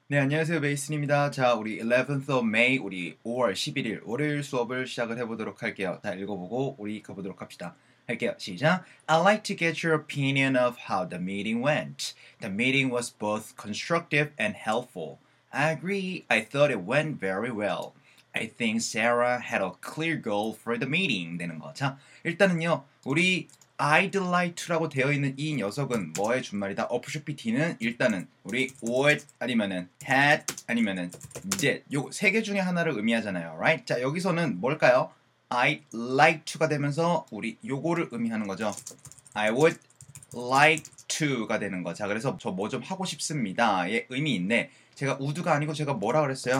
네, 안녕하세요. 메이슨입니다. 자, 우리 11th of May, 우리 5월 11일 월요일 수업을 시작을 해보도록 할게요. 다 읽어보고 우리 가보도록 합시다. 할게요. 시작. I'd like to get your opinion of how the meeting went. The meeting was both constructive and helpful. I agree. I thought it went very well. I think Sarah had a clear goal for the meeting. 되는 거. 자, 일단은요. 우리 I'd like to라고 되어 있는 이 녀석은 뭐의 준말이다? 어프쇼피 D는 일단은 우리 would 아니면은 had 아니면은 did 요 세 개 중에 하나를 의미하잖아요. Right? 자, 여기서는 뭘까요? I'd like to가 되면서 우리 요거를 의미하는 거죠. I would like to가 되는 거. 자, 그래서 저 뭐 좀 하고 싶습니다의 의미인데 제가 would가 아니고 제가 뭐라 그랬어요?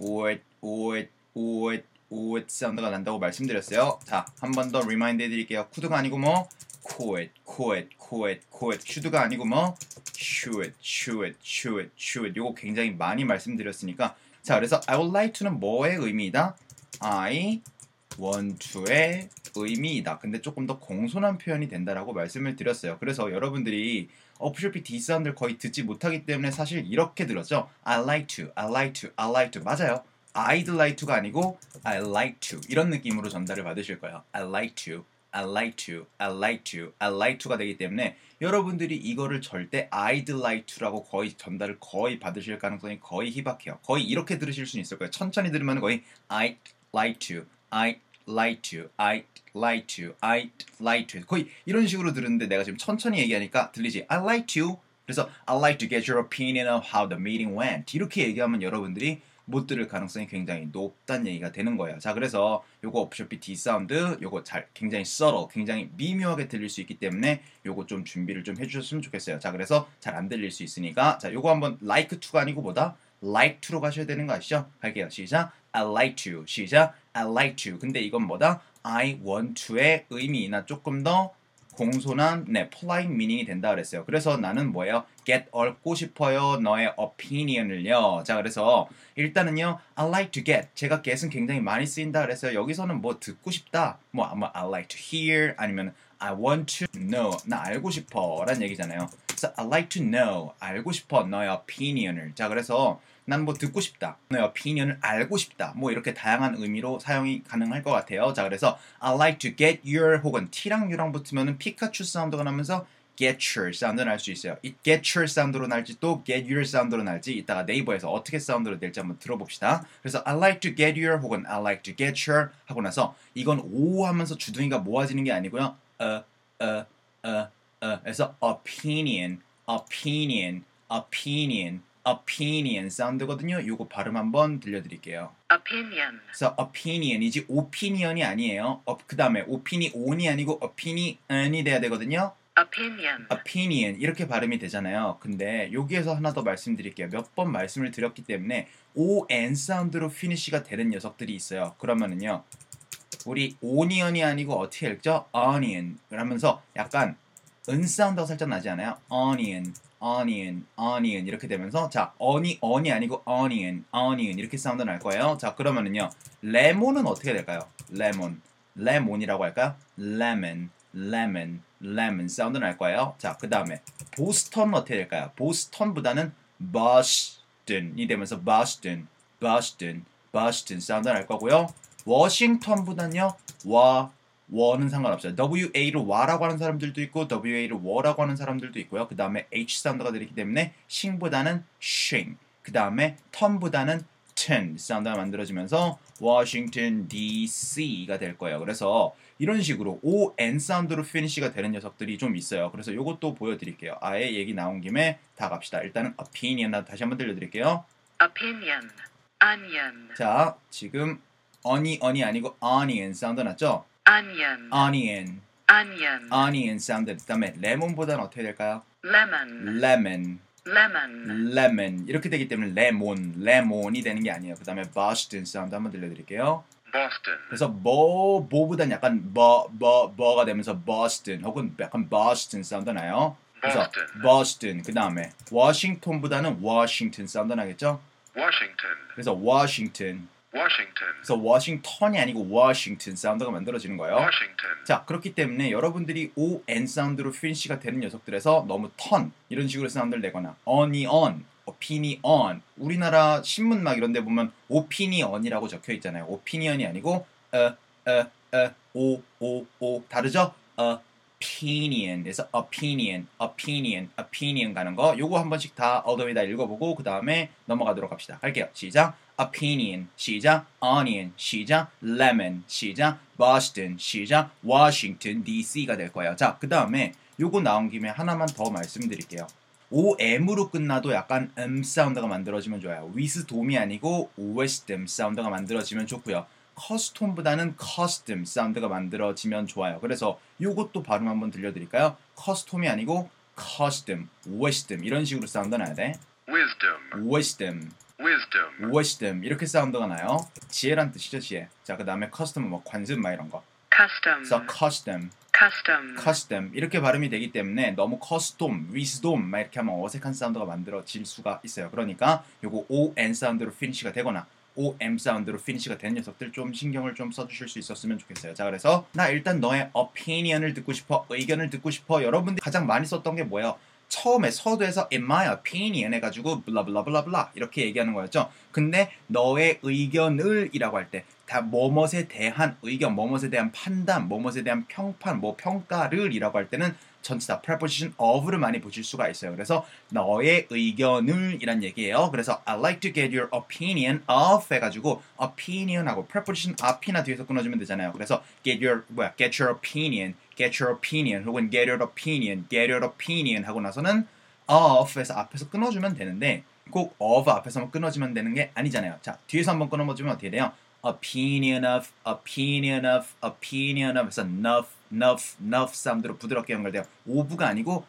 would 사운드가 난다고 말씀드렸어요. 자, 한 번 더 리마인드 해드릴게요. could가 아니고 뭐 should가 아니고 뭐 should 요거 굉장히 많이 말씀드렸으니까 자, 그래서 I would like to는 뭐의 의미이다? I want to의 의미이다. 근데 조금 더 공손한 표현이 된다라고 말씀을 드렸어요. 그래서 여러분들이 어프쇼피 D 사운드를 거의 듣지 못하기 때문에 사실 이렇게 들었죠. I like to, I like to, I like to. 맞아요. I'd like to가 아니고 I like to 이런 느낌으로 전달을 받으실 거예요. I like to, I like to, I like to, I like to가 되기 때문에 여러분들이 이거를 절대 I'd like to라고 거의 전달을 거의 받으실 가능성이 거의 희박해요. 거의 이렇게 들으실 수는 있을 거예요. 천천히 들으면 거의 I'd like to, I'd like to, I'd like to, I'd like to 거의 이런 식으로 들었는데 내가 지금 천천히 얘기하니까 들리지? I like to 그래서 I'd like to get your opinion of how the meeting went 이렇게 얘기하면 여러분들이 못 들을 가능성이 굉장히 높다는 얘기가 되는 거예요. 자, 그래서 요거 어프쇼피 D 사운드 요거 잘 굉장히 subtle, 굉장히 미묘하게 들릴 수 있기 때문에 요거 좀 준비를 좀 해주셨으면 좋겠어요. 자, 그래서 잘 안 들릴 수 있으니까 자, 요거 한번 like to가 아니고 뭐다? like to로 가셔야 되는 거 아시죠? 할게요. 시작. I like to. 시작. I like to. 근데 이건 뭐다? I want to의 의미나 조금 더 공손한 polite meaning이 된다 그랬어요. 그래서 나는 뭐예요? get 얻고 싶어요. 너의 opinion을요. 자, 그래서 일단은요. I like to get. 제가 get은 굉장히 많이 쓰인다 그랬어요. 여기서는 뭐 듣고 싶다. 뭐 I like to hear 아니면 I want to know. 나 알고 싶어. 라는 얘기잖아요. 그래서 I like to know. 알고 싶어. 너의 opinion을. 자, 그래서 난 뭐 듣고 싶다. 너의 opinion을 알고 싶다. 뭐 이렇게 다양한 의미로 사용이 가능할 것 같아요. 자, 그래서 I like to get your 혹은 T랑 U랑 붙으면은 피카츄 사운드가 나면서 get your 사운드 날 수 있어요. 이 get your 사운드로 날지 또 get your 사운드로 날지 이따가 네이버에서 어떻게 사운드로 낼지 한번 들어봅시다. 그래서 I like to get your 혹은 I like to get your 하고 나서 이건 오 하면서 주둥이가 모아지는 게 아니고요. 그래서 opinion 사운드거든요. 요거 발음 한번 들려드릴게요. opinion, 그래서 opinion이지 opinion이 아니에요. 그 다음에 opinion이 아니고 opinion이 돼야 되거든요. opinion 이렇게 발음이 되잖아요. 근데 여기에서 하나 더 말씀드릴게요. 몇 번 말씀을 드렸기 때문에 on 사운드로 finish가 되는 녀석들이 있어요. 그러면은요. 우리 onion이 아니고 어떻게 읽죠? onion 그러면서 약간 은 사운드가 살짝 나지 않아요? onion 이렇게 되면서 자, on이 아니고 onion 이렇게 사운드 날 거예요. 자, 그러면은요. 레몬은 어떻게 될까요? 레몬이라고 할까요? lemon 사운드 날 거예요. 자, 그 다음에 보스턴은 어떻게 될까요? 보스턴보다는 Boston이 되면서 Boston 사운드 날 거고요. 워싱턴보다는요. 워는 상관없어요. WA를 와라고 하는 사람들도 있고 WA를 워라고 하는 사람들도 있고요. 그 다음에 H 사운드가 들리기 때문에 싱보다는 shing 그 다음에 턴보다는 ton 사운드가 만들어지면서 Washington DC가 될 거예요. 그래서 이런 식으로 ON 사운드로 finish가 되는 녀석들이 좀 있어요. 그래서 이것도 보여드릴게요. 아예 얘기 나온 김에 다 갑시다. 일단은 opinion 다시 한번 들려드릴게요. opinion, onion, 자, 지금 on이 아니고 onion 사운드 났죠? onion, onion 사운드. 그 다음에 레몬보다는 어떻게 될까요? lemon, lemon 이렇게 되기 때문에 레몬이 되는 게 아니에요. 그 다음에 Boston 사운드 한번 들려드릴게요. Boston, 그래서 뭐보다는 약간 버가 되면서 Boston 혹은 약간 Boston 사운드 나요. 그래서 Boston 그 다음에 워싱턴보다는 Washington 사운드 나겠죠? Washington, 그래서 Washington Washington, 그래서 워싱턴이 아니고 워싱턴 사운드가 만들어지는 거예요. Washington, 자, 그렇기 때문에 여러분들이 ON 사운드로 finish가 되는 녀석들에서 너무 턴 이런 식으로 사운드를 내거나 on이 on, opinion. 우리나라 신문 막 이런 데 보면 opinion이라고 적혀 있잖아요. opinion이 아니고 o 다르죠? opinion. 그래서 opinion 가는 거. 요거 한 번씩 다 all the way 다 읽어보고 그 다음에 넘어가도록 합시다. 할게요. 시작. opinion. 시작. onion. 시작. lemon. 시작. Boston. 시작. Washington D.C.가 될 거예요. 자, 그 다음에 요거 나온 김에 하나만 더 말씀드릴게요. OM으로 끝나도 약간 사운드가 만들어지면 좋아요. wisdom이 아니고 wisdom 사운드가 만들어지면 좋고요. custom보다는 custom 사운드가 만들어지면 좋아요. 그래서 요것도 발음 한번 들려드릴까요? custom이 아니고 custom, wisdom 이런 식으로 사운드 나야 돼. wisdom, wisdom, wisdom, wisdom 이렇게 사운드가 나요. 지혜란 뜻이죠, 지혜. 자, 그 다음에 custom 뭐 관습 막 이런 거. custom, 그래서 custom, custom, custom 이렇게 발음이 되기 때문에 너무 custom, wisdom 막 이렇게 하면 어색한 사운드가 만들어질 수가 있어요. 그러니까 요거 ON 사운드로 피니시가 되거나 OM 사운드로 피니시가 된 녀석들 좀 신경을 좀 써주실 수 있었으면 좋겠어요. 자, 그래서 나 일단 너의 opinion을 듣고 싶어, 의견을 듣고 싶어. 여러분들이 가장 많이 썼던 게 뭐예요? 처음에 서두에서 in my opinion 해가지고 블라블라블라블라 이렇게 얘기하는 거였죠. 근데 너의 의견을 이라고 할 때 다 뭐뭇에 대한 의견, 뭐뭇에 대한 판단, 뭐뭇에 대한 평판, 뭐 평가를 이라고 할 때는 전체 다 preposition of를 많이 보실 수가 있어요. 그래서 너의 의견을 이란 얘기예요. 그래서 I'd like to get your opinion of 해가지고 opinion하고 preposition 앞이나 뒤에서 끊어주면 되잖아요. 그래서 get your opinion, get your opinion 혹은 get your opinion, get your opinion 하고 나서는 of에서 앞에서 끊어주면 되는데 꼭 of 앞에서만 끊어주면 되는 게 아니잖아요. 자, 뒤에서 한번 끊어주면 어떻게 돼요? opinion of, opinion of, opinion of 해서 enough 사운드로 부드럽게 연결돼요. of가 아니고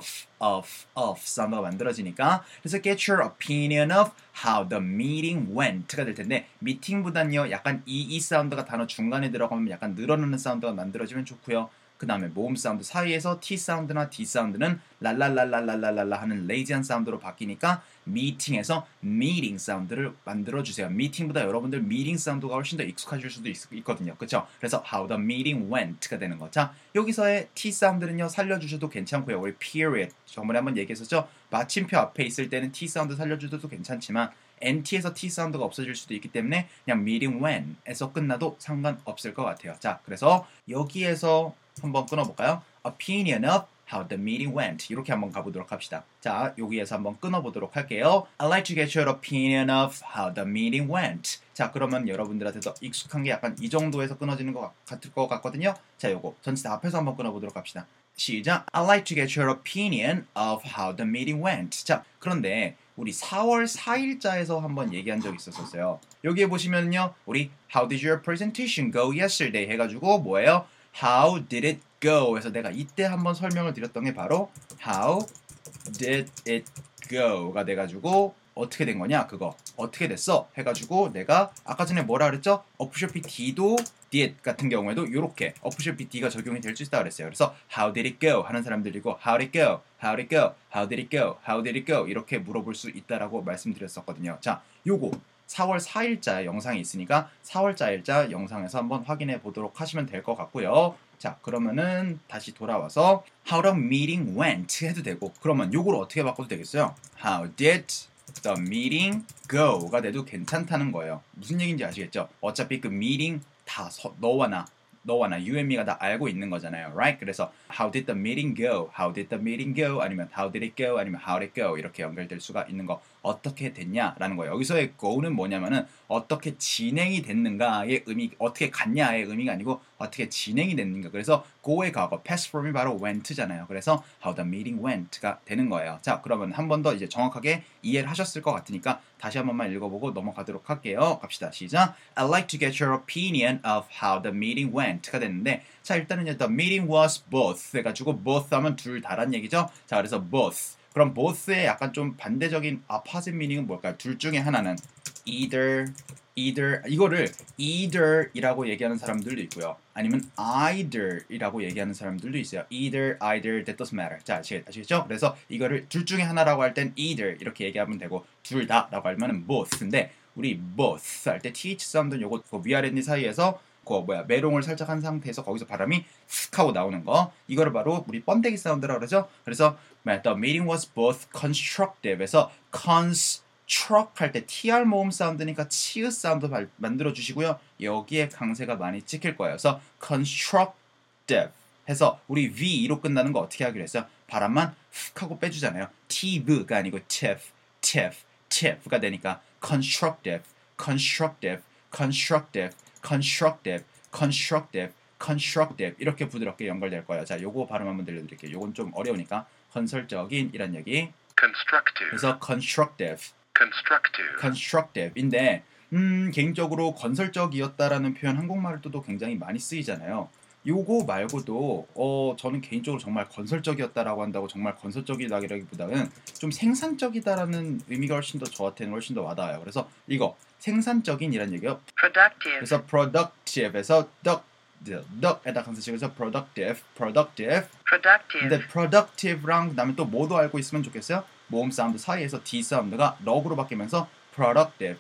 of 사운드가 만들어지니까 그래서 get your opinion of how the meeting went가 될 텐데 미팅보단요 약간 이 사운드가 단어 중간에 들어가면 약간 늘어나는 사운드가 만들어지면 좋고요. 그 다음에 모음 사운드 사이에서 T 사운드나 D 사운드는 랄랄랄랄랄랄라 하는 레이지한 사운드로 바뀌니까 미팅에서 미팅 사운드를 만들어주세요. 미팅보다 여러분들 미팅 사운드가 훨씬 더 익숙하실 수도 있거든요. 그렇죠? 그래서 how the meeting went가 되는 거. 자, 여기서의 T 사운드는요 살려주셔도 괜찮고요. 우리 period 저번에 한번 얘기했었죠? 마침표 앞에 있을 때는 T 사운드 살려주셔도 괜찮지만 NT에서 T 사운드가 없어질 수도 있기 때문에 그냥 meeting when에서 끝나도 상관없을 것 같아요. 자, 그래서 여기에서 한번 끊어볼까요? Opinion of how the meeting went. 이렇게 한번 가보도록 합시다. 자, 여기에서 한번 끊어보도록 할게요. I'd like to get your opinion of how the meeting went. 자, 그러면 여러분들한테도 익숙한 게 약간 이 정도에서 끊어지는 것 같을 것 같거든요. 자, 요거 전체 다 앞에서 한번 끊어보도록 합시다. 시작. I'd like to get your opinion of how the meeting went. 자, 그런데 우리 4월 4일자에서 한번 얘기한 적이 있었어요. 여기에 보시면요. 우리 How did your presentation go yesterday 해가지고 뭐예요? How did it go? 해서 내가 이때 한번 설명을 드렸던 게 바로 How did it go?가 돼가지고 어떻게 된 거냐? 그거 어떻게 됐어? 해가지고 내가 아까 전에 뭐라 그랬죠? 어프쇼피 D도 did 같은 경우에도 이렇게 어프쇼피 D가 적용이 될 수 있다 그랬어요. 그래서 How did it go? 하는 사람들이고 How did it go? How did it go? How did it go? How did it go? 이렇게 물어볼 수 있다라고 말씀드렸었거든요. 자, 요거 4월 4일자 영상이 있으니까 4월 4일자 영상에서 한번 확인해 보도록 하시면 될 것 같고요. 자, 그러면은 다시 돌아와서 How the meeting went 해도 되고 그러면 요걸 어떻게 바꿔도 되겠어요? How did the meeting go가 돼도 괜찮다는 거예요. 무슨 얘기인지 아시겠죠? 어차피 그 meeting 다 너와 나 you and me가 다 알고 있는 거잖아요. Right? 그래서 How did the meeting go? How did the meeting go? 아니면 How did it go? 아니면 How did it go? 이렇게 연결될 수가 있는 거. 어떻게 됐냐라는 거예요. 여기서의 go는 뭐냐면은 어떻게 진행이 됐는가의 의미, 어떻게 갔냐의 의미가 아니고 어떻게 진행이 됐는가. 그래서 go의 과거, past form이 바로 went잖아요. 그래서 how the meeting went가 되는 거예요. 자, 그러면 한 번 더 이제 정확하게 이해를 하셨을 것 같으니까 다시 한 번만 읽어보고 넘어가도록 할게요. 갑시다. 시작. I'd like to get your opinion of how the meeting went가 됐는데 자, 일단은 the meeting was both 해가지고 both 하면 둘 다란 얘기죠. 자, 그래서 both. 그럼 both의 약간 좀 반대적인 opposite meaning은 뭘까요? 둘 중에 하나는 either 이거를 either이라고 얘기하는 사람들도 있고요. 아니면 either이라고 얘기하는 사람들도 있어요. either, that doesn't matter. 자, 아시겠죠? 그래서 이거를 둘 중에 하나라고 할 땐 either 이렇게 얘기하면 되고 둘 다라고 하면은 both인데 우리 both 할 때 th 사운드는 요거 위아랫니 사이에서 메롱을 살짝 한 상태에서 거기서 바람이 슥 하고 나오는 거. 이거를 바로 우리 번데기 사운드라고 그러죠. 그래서 the meeting was both constructive에서 construct 할 때 tr 모음 사운드니까 치읓 사운드 만들어 주시고요. 여기에 강세가 많이 찍힐 거예요. 그래서 constructive 해서 우리 V로 끝나는 거 어떻게 하기로 했어요? 바람만 훅 하고 빼주잖아요. tive가 아니고 tive가 되니까 constructive 이렇게 부드럽게 연결될 거예요. 자, 요거 발음 한번 들려드릴게요. 요건 좀 어려우니까 건설적인 이란 얘기. constructive, 그래서 constructive인데 개인적으로 건설적이었다라는 표현 한국말로도 굉장히 많이 쓰이잖아요. 요거 말고도 저는 개인적으로 정말 건설적이었다라고 한다고 정말 건설적이다기보다는 좀 생산적이다라는 의미가 훨씬 더 저한테는 훨씬 더 와닿아요. 그래서 이거 생산적인이란 얘기요. productive, 그래서 productive에서 덕에다 강세 치고서 productive. 근데 productive랑 그다음에 또 뭐도 알고 있으면 좋겠어요? 모음 사운드 사이에서 D 사운드가 럭으로 바뀌면서 productive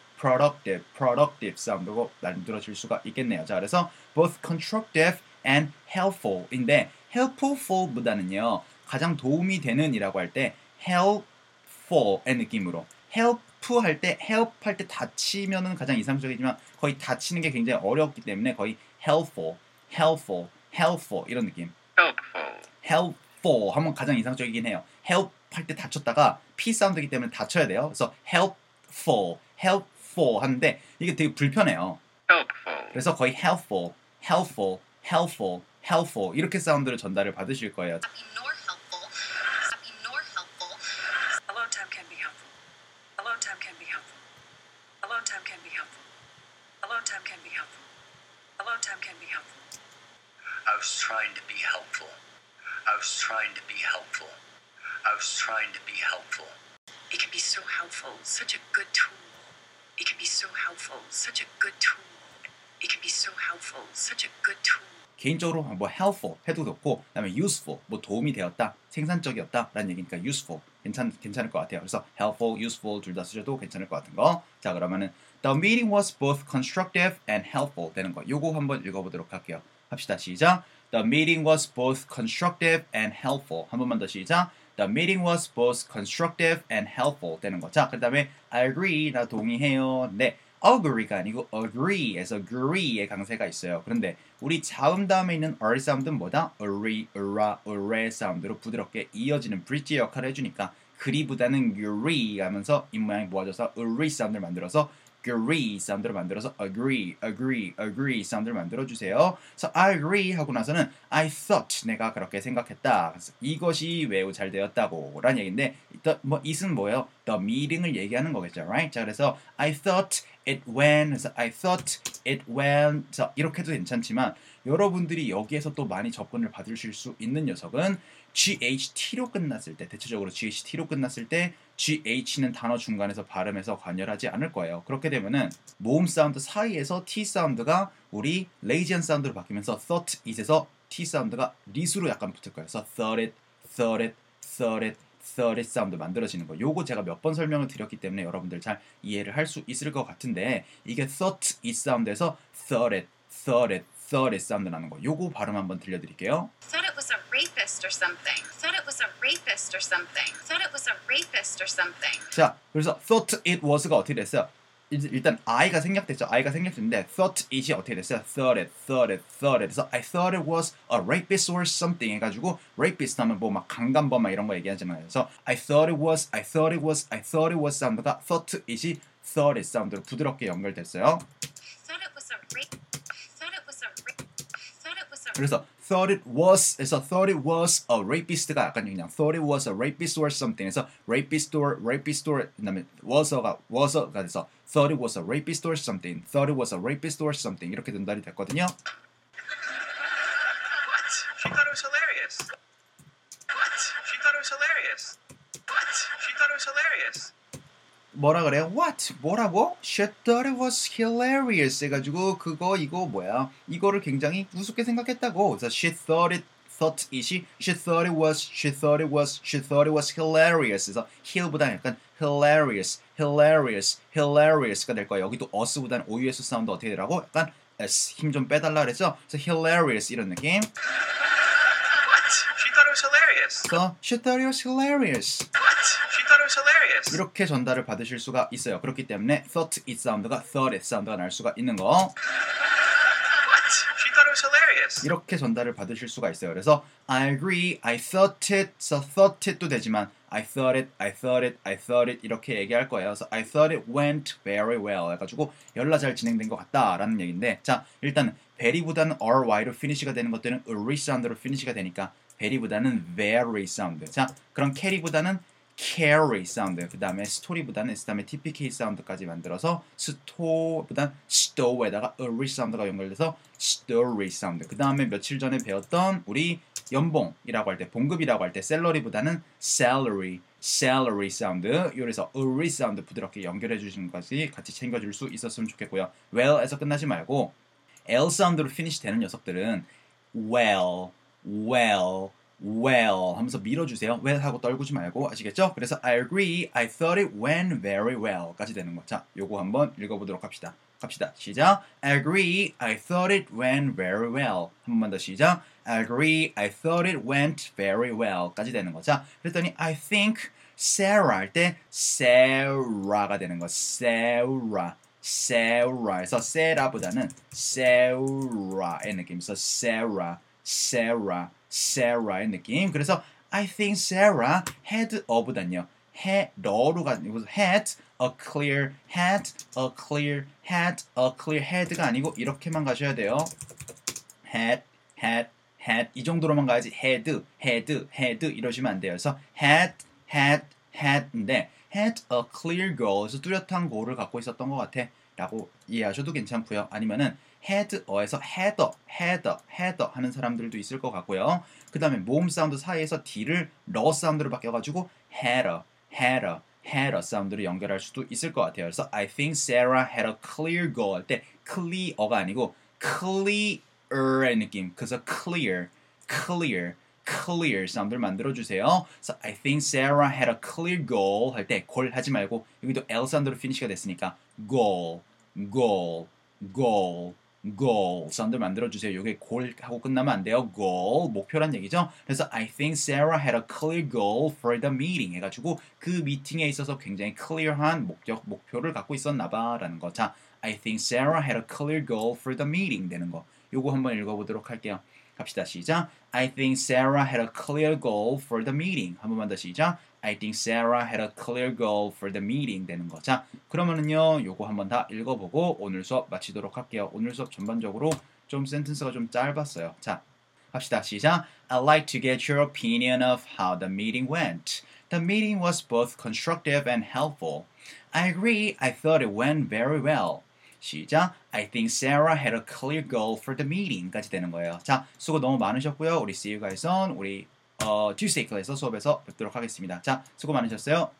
사운드로 만들어질 수가 있겠네요. 자, 그래서 both constructive and helpful인데 helpful보다는요 가장 도움이 되는이라고 할 때 helpful의 느낌으로 help 할 때 다치면은 가장 이상적이지만 거의 다치는 게 굉장히 어렵기 때문에 거의 helpful 이런 느낌. helpful 하면 가장 이상적이긴 해요. help 할 때 다쳤다가 P 사운드이기 때문에 다쳐야 돼요. 그래서 helpful 하는데 이게 되게 불편해요. 그래서 거의 helpful 이렇게 사운드를 전달을 받으실 거예요. nor helpful. Alone time can be helpful. Alone time can be helpful. Alone time can be helpful. Alone time can be helpful. Alone time can be helpful. I was trying to be helpful. It can be so helpful, such a good tool. It can be so helpful, such a good tool. It can be so helpful, such a good tool. 개인적으로 뭐 helpful 해도 좋고 그다음에 useful 뭐 도움이 되었다 생산적이었다라는 얘기니까 useful 괜찮을 것 같아요. 그래서 helpful, useful 둘 다 쓰셔도 괜찮을 것 같은 거. 자, 그러면은 the meeting was both constructive and helpful 되는 거. 요거 한번 읽어보도록 할게요. 합시다. 시작. The meeting was both constructive and helpful. 한 번만 더 시작. The meeting was both constructive and helpful 되는 거. 자, 그 다음에 I agree 나 동의해요. 네. agree가 아니고 agree에서 agree의 강세가 있어요. 그런데 우리 자음 다음에 있는 r 사운드는 뭐다? agree, 사운드로 부드럽게 이어지는 브릿지 역할을 해주니까 그리보다는 agree 하면서 입모양이 모아져서 agree 사운드를 만들어서 agree 사운드를 만들어서 agree 사운드를 만들어주세요. 그래서 I agree 하고 나서는 I thought 내가 그렇게 생각했다. 그래서 이것이 매우 잘 되었다고 라는 얘기인데 it은 뭐예요? The meeting을 얘기하는 거겠죠. Right? 자, 그래서 I thought it went 그래서 I thought it went 자, 이렇게 해도 괜찮지만 여러분들이 여기에서 또 많이 접근을 받으실 수 있는 녀석은 GHT로 끝났을 때 대체적으로 GHT로 끝났을 때 GH는 단어 중간에서 발음해서 관여하지 않을 거예요. 그렇게 되면은 모음 사운드 사이에서 T 사운드가 우리 레이지한 사운드로 바뀌면서 thought it에서 T 사운드가 리수로 약간 붙을 거예요. 그래서 thought it 사운드 만들어지는 거. 요거 제가 몇 번 설명을 드렸기 때문에 여러분들 잘 이해를 할 수 있을 것 같은데 이게 thought it 사운드에서 thought it 사운드 나는 거. 요거 발음 한번 들려드릴게요. Thought it was a rapist or something. Thought it was a rapist or something. Thought it was a rapist or something. 자, 그래서 thought it was가 어떻게 됐어요? 일단 I가 생략됐죠. I가 생략됐는데 thought it이 어떻게 됐어요? thought it. 그래서 I thought it was a rapist or something 해가지고 rapist 하면 뭐 막 강간범 이런 거 얘기하잖아요. 그래서 I thought it was 사운드가 thought it이 thought it 사운드로 부드럽게 연결됐어요. Thought it was a rape. 그래서 thought it was에서 thought it was a rapist가 약간 그냥 thought it was a rapist or something에서 rapist or 그다음에 was가 돼서 thought it was a rapist or something 이렇게 전달이 됐거든요. She thought it was hilarious. She thought it was hilarious. 뭐라 그래요? What? 뭐라고? She thought it was hilarious 해가지고 그거 이거 뭐야? 이거를 굉장히 우습게 생각했다고. 그래서 she thought it she thought it was hilarious. 그래서 hill보다 약간 hilarious가 될 거야. 여기도 us보다는 OUS 사운드 어떻게 되라고? 약간 힘 좀 빼달라 그랬죠? 그래서 hilarious 이런 느낌. What? She thought it was hilarious. 그래서 she thought it was hilarious. What? She thought it was hilarious. 이렇게 전달을 받으실 수가 있어요. 그렇기 때문에 thought it 사운드가 thought it 사운드가 날 수가 있는 거. What? She thought it was hilarious. 이렇게 전달을 받으실 수가 있어요. 그래서 I agree, I thought it, so thought it도 되지만 I thought it, I thought it, I thought it 이렇게 얘기할 거예요. 그래서 I thought it went very well 해가지고 열나 잘 진행된 것 같다라는 얘기인데 자 일단은 very보다는 ry로 finish가 되는 것들은 ry 사운드로 finish가 되니까 very보다는 very 사운드. 자 그럼 carry보다는 carry 사운드. 그 다음에 story보다는 그 다음에 tpk 사운드까지 만들어서 sto보다는 stow에다가 ry 사운드가 연결돼서 story 사운드. 그 다음에 며칠 전에 배웠던 우리 연봉이라고 할 때 봉급이라고 할 때 salary보다는 salary 사운드. 요래서 ry 사운드 부드럽게 연결해 주시는 것까지 같이 챙겨줄 수 있었으면 좋겠고요. well에서 끝나지 말고 l 사운드로 finish 되는 녀석들은 well 하면서 밀어주세요. well 하고 떨구지 말고 아시겠죠? 그래서 I agree, I thought it went very well 까지 되는 거. 자, 요거 한번 읽어보도록 합시다. 갑시다. 시작. I agree, I thought it went very well. 한 번만 더 시작. I agree, I thought it went very well 까지 되는 거. 자, 그랬더니 I think Sarah 할 때 Sarah가 되는 거. Sarah에서 Sarah보다는 Sarah의 느낌에서 Sarah의 느낌. 그래서 I think Sarah had a보단요. had,로 가지고 had a clear head가 아니고 이렇게만 가셔야 돼요. had 이 정도로만 가야지 had 이러시면 안 돼요. 그래서 had인데 had a clear goal. 그래서 뚜렷한 goal을 갖고 있었던 것 같아 라고 이해하셔도 괜찮고요. 아니면은 head어에서 header 하는 사람들도 있을 것 같고요. 그 다음에 모음 사운드 사이에서 D를 러 사운드로 바뀌어가지고 header 사운드로 연결할 수도 있을 것 같아요. 그래서 I think Sarah had a clear goal 할 때 clear가 아니고 clear의 느낌. 그래서 clear 사운드를 만들어주세요. 그래서 I think Sarah had a clear goal 할 때 골 하지 말고 여기도 L 사운드로 피니시가 됐으니까 goal 사운드 만들어주세요. 이게 골 하고 끝나면 안 돼요. goal 목표란 얘기죠. 그래서 I think Sarah had a clear goal for the meeting 해가지고 그 미팅에 있어서 굉장히 clear한 목표를 갖고 있었나봐 라는 거. 자, I think Sarah had a clear goal for the meeting 되는 거. 요거 한번 읽어보도록 할게요. 갑시다. 시작. I think Sarah had a clear goal for the meeting. 한 번만 더 시작. I think Sarah had a clear goal for the meeting 되는 거. 자, 그러면은요, 요거 한번 다 읽어보고 오늘 수업 마치도록 할게요. 오늘 수업 전반적으로 좀 센텐스가 좀 짧았어요. 자, 갑시다. 시작. I'd like to get your opinion of how the meeting went. The meeting was both constructive and helpful. I agree. I thought it went very well. 시작. I think Sarah had a clear goal for the meeting까지 되는 거예요. 자, 수고 너무 많으셨고요. 우리 see you guys on 우리 Tuesday 클래스 수업에서 뵙도록 하겠습니다. 자, 수고 많으셨어요.